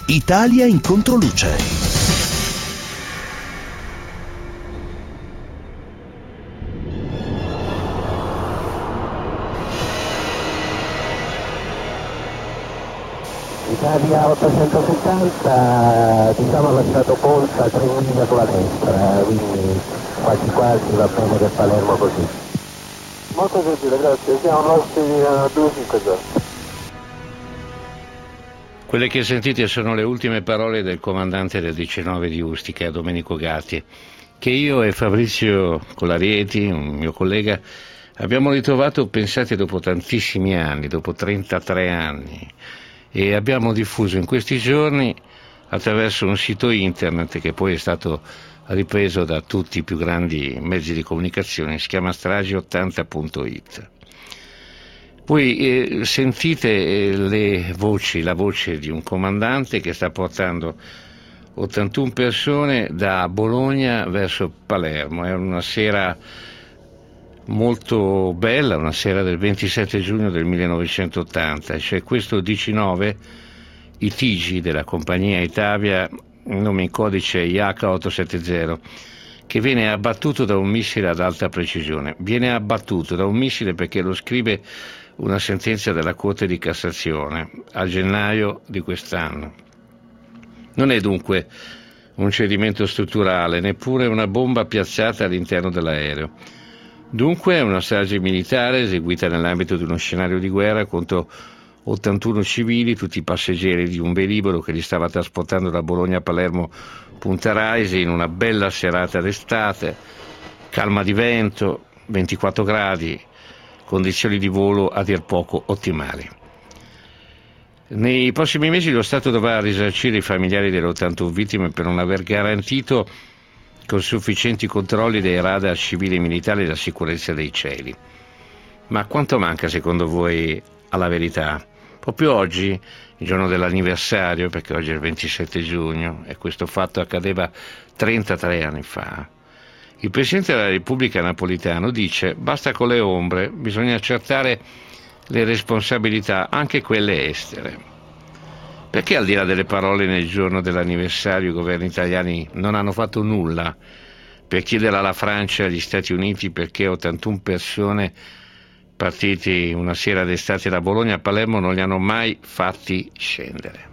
Italia in controluce. Italia 870, diciamo ha lasciato Ponza 3 miglia sulla destra, quindi quasi quasi va bene per Palermo così. Molto gentile, grazie, siamo ospiti a 250. Quelle che sentite sono le ultime parole del comandante del 19 di Ustica, Domenico Gatti, che io e Fabrizio Colarieti, un mio collega, abbiamo ritrovato, pensate, dopo tantissimi anni, dopo 33 anni, e abbiamo diffuso in questi giorni attraverso un sito internet che poi è stato ripreso da tutti i più grandi mezzi di comunicazione, si chiama strage80.it. Voi sentite la voce di un comandante che sta portando 81 persone da Bologna verso Palermo. È una sera molto bella, una sera del 27 giugno del 1980, c'è questo DC-9, i TG della compagnia Itavia, nome in codice IH-870, che viene abbattuto da un missile ad alta precisione. Viene abbattuto da un missile perché lo scrive una sentenza della Corte di Cassazione a gennaio di quest'anno. Non è dunque un cedimento strutturale, neppure una bomba piazzata all'interno dell'aereo. Dunque è una strage militare eseguita nell'ambito di uno scenario di guerra contro 81 civili, tutti passeggeri di un velivolo che li stava trasportando da Bologna a Palermo Punta Raisi in una bella serata d'estate, calma di vento, 24 gradi, condizioni di volo a dir poco ottimali. Nei prossimi mesi lo Stato dovrà risarcire i familiari delle 81 vittime per non aver garantito con sufficienti controlli dei radar civili e militari la sicurezza dei cieli. Ma quanto manca secondo voi alla verità? Proprio oggi, il giorno dell'anniversario, perché oggi è il 27 giugno e questo fatto accadeva 33 anni fa, il Presidente della Repubblica Napolitano dice: basta con le ombre, bisogna accertare le responsabilità, anche quelle estere. Perché al di là delle parole nel giorno dell'anniversario i governi italiani non hanno fatto nulla per chiedere alla Francia e agli Stati Uniti perché 81 persone partiti una sera d'estate da Bologna a Palermo non li hanno mai fatti scendere?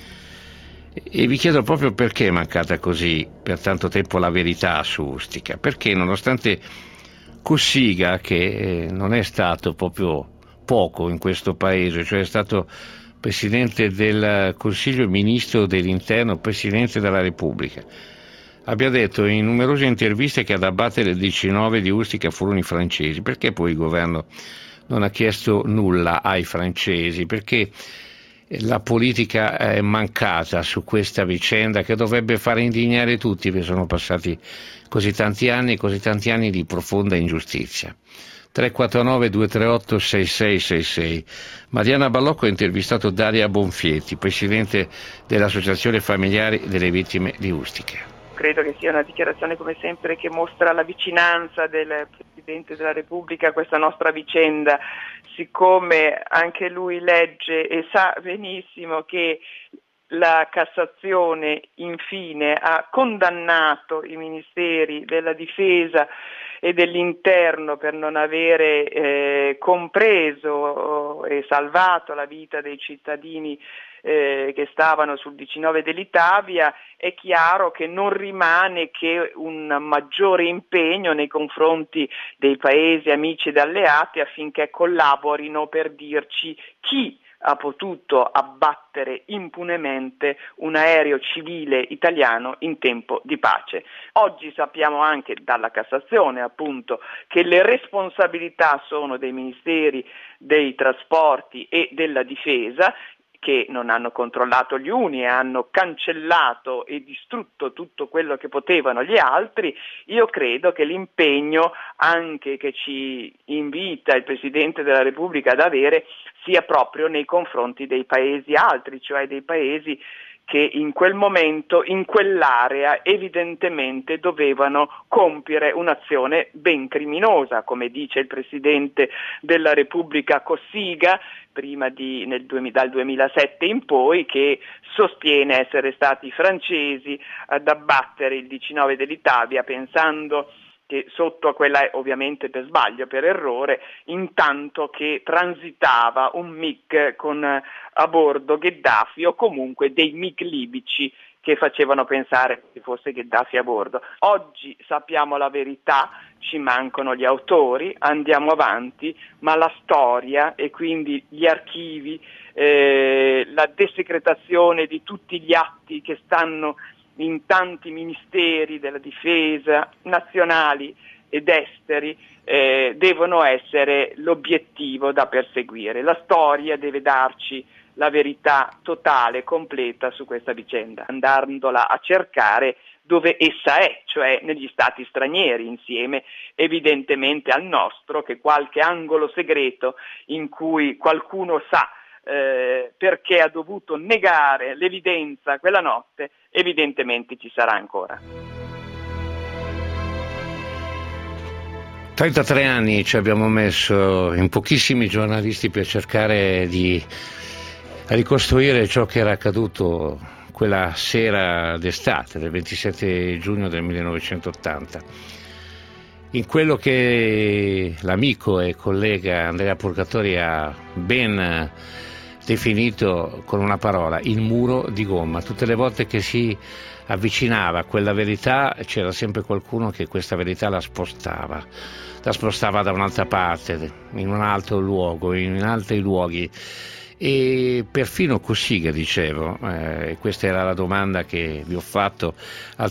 E vi chiedo proprio perché è mancata così per tanto tempo la verità su Ustica, perché nonostante Cossiga, che non è stato proprio poco in questo paese, cioè è stato Presidente del Consiglio e Ministro dell'Interno, Presidente della Repubblica, abbia detto in numerose interviste che ad abbattere il 19 di Ustica furono i francesi, perché poi il governo non ha chiesto nulla ai francesi? Perché la politica è mancata su questa vicenda che dovrebbe fare indignare tutti, perché sono passati così tanti anni di profonda ingiustizia. 349 238 6666. Mariana Ballocco ha intervistato Daria Bonfietti, presidente dell'Associazione Familiari delle Vittime di Ustica. Credo che sia una dichiarazione, come sempre, che mostra la vicinanza del Presidente della Repubblica a questa nostra vicenda, siccome anche lui legge e sa benissimo che la Cassazione infine ha condannato i ministeri della Difesa e dell'Interno per non avere compreso e salvato la vita dei cittadini che stavano sul 19 dell'Itavia. È chiaro che non rimane che un maggiore impegno nei confronti dei paesi amici ed alleati affinché collaborino per dirci chi ha potuto abbattere impunemente un aereo civile italiano in tempo di pace. Oggi sappiamo anche dalla Cassazione, appunto, che le responsabilità sono dei ministeri dei trasporti e della difesa, che non hanno controllato gli uni e hanno cancellato e distrutto tutto quello che potevano gli altri. Io credo che l'impegno anche che ci invita il Presidente della Repubblica ad avere sia proprio nei confronti dei paesi altri, cioè dei paesi che in quel momento, in quell'area, evidentemente dovevano compiere un'azione ben criminosa, come dice il Presidente della Repubblica Cossiga, dal 2007 in poi, che sostiene essere stati i francesi ad abbattere il DC-9 dell'Italia, pensando che sotto a quella, ovviamente per sbaglio, per errore, intanto che transitava un MiG con a bordo Gheddafi, o comunque dei MiG libici che facevano pensare che fosse Gheddafi a bordo. Oggi sappiamo la verità, ci mancano gli autori, andiamo avanti, ma la storia e quindi gli archivi, la desecretazione di tutti gli atti che stanno in tanti ministeri della difesa, nazionali ed esteri, devono essere l'obiettivo da perseguire. La storia deve darci la verità totale, completa su questa vicenda, andandola a cercare dove essa è, cioè negli stati stranieri, insieme evidentemente al nostro, che qualche angolo segreto in cui qualcuno sa perché ha dovuto negare l'evidenza quella notte, evidentemente ci sarà ancora. 33 anni ci abbiamo messo in pochissimi giornalisti per cercare di ricostruire ciò che era accaduto quella sera d'estate del 27 giugno del 1980. In quello che l'amico e collega Andrea Purgatori ha ben definito con una parola, il muro di gomma. Tutte le volte che si avvicinava a quella verità c'era sempre qualcuno che questa verità la spostava da un'altra parte, in un altro luogo, in altri luoghi. E perfino Cossiga, dicevo, questa era la domanda che vi ho fatto al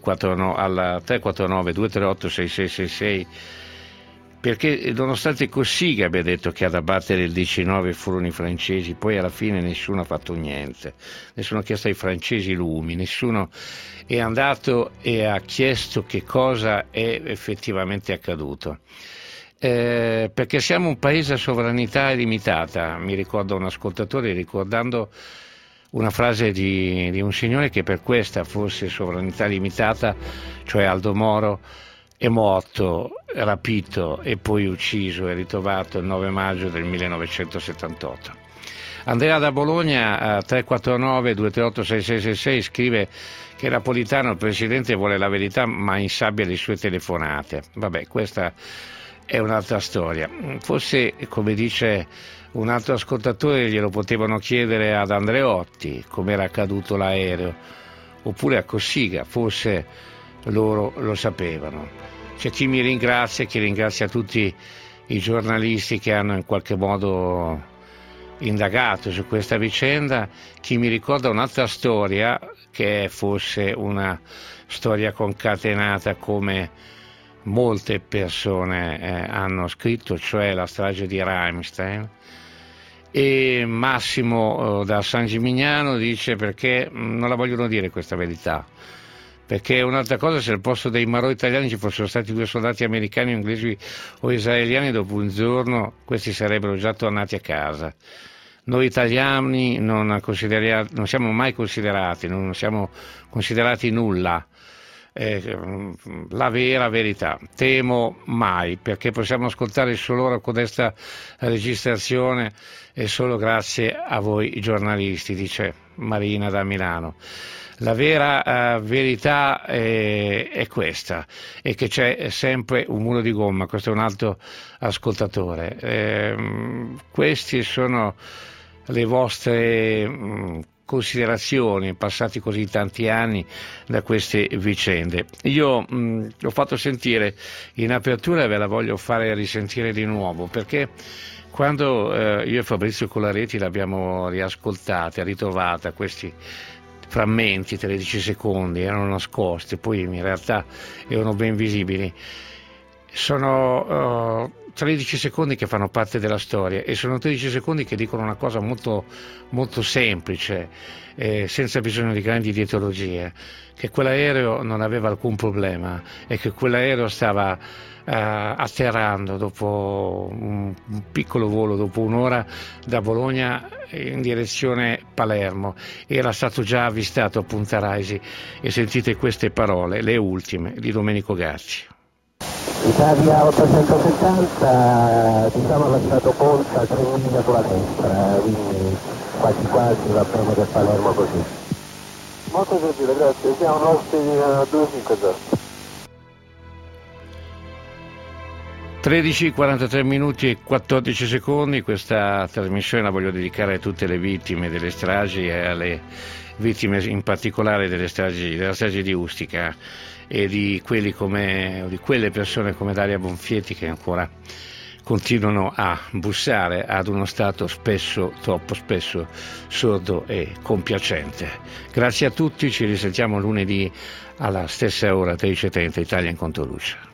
349 238 6666, perché nonostante Cossiga abbia detto che ad abbattere il DC-9 furono i francesi, poi alla fine nessuno ha fatto niente, nessuno ha chiesto ai francesi lumi, nessuno è andato e ha chiesto che cosa è effettivamente accaduto. Perché siamo un paese a sovranità illimitata. Mi ricordo un ascoltatore ricordando una frase di un signore che per questa fosse sovranità limitata, cioè Aldo Moro, è morto, rapito e poi ucciso e ritrovato il 9 maggio del 1978. Andrea da Bologna a 349 238 6666 scrive che Napolitano, il presidente, vuole la verità ma insabbia le sue telefonate. Vabbè, questa è un'altra storia. Forse, come dice un altro ascoltatore, glielo potevano chiedere ad Andreotti come era accaduto l'aereo, oppure a Cossiga, forse loro lo sapevano. C'è chi mi ringrazia, chi ringrazia tutti i giornalisti che hanno in qualche modo indagato su questa vicenda, chi mi ricorda un'altra storia che è forse una storia concatenata come molte persone hanno scritto, cioè la strage di Ramstein. E Massimo da San Gimignano dice: perché non la vogliono dire questa verità, perché è un'altra cosa se al posto dei marò italiani ci fossero stati 2 soldati americani, inglesi o israeliani, dopo un giorno questi sarebbero già tornati a casa. Noi italiani non siamo mai considerati, non siamo considerati nulla. La vera verità, temo mai, perché possiamo ascoltare solo ora questa registrazione e solo grazie a voi giornalisti, dice Marina da Milano. La vera verità è questa, e che c'è sempre un muro di gomma. Questo è un altro ascoltatore. Questi sono le vostre considerazioni, passati così tanti anni da queste vicende. Io l'ho fatto sentire in apertura e ve la voglio fare risentire di nuovo, perché quando io e Fabrizio Colareti l'abbiamo riascoltata, ritrovata, questi frammenti, 13 secondi, erano nascosti, poi in realtà erano ben visibili. Sono 13 secondi che fanno parte della storia e sono 13 secondi che dicono una cosa molto, molto semplice, senza bisogno di grandi dietologie, che quell'aereo non aveva alcun problema e che quell'aereo stava atterrando dopo un piccolo volo, dopo un'ora da Bologna in direzione Palermo. Era stato già avvistato a Punta Raisi e sentite queste parole, le ultime, di Domenico Garci. Italia 870, ha lasciato Ponza 3 miglia sulla destra, quindi quasi quasi va bene per Palermo così. Molto gentile, grazie, siamo nostri a 250. 13:43 minuti e 14 secondi, questa trasmissione la voglio dedicare a tutte le vittime delle stragi e alle vittime in particolare della strage di Ustica e di quelle persone come Daria Bonfietti che ancora continuano a bussare ad uno Stato spesso, troppo spesso, sordo e compiacente. Grazie a tutti, ci risentiamo lunedì alla stessa ora, 13:30, Italia in Controluce.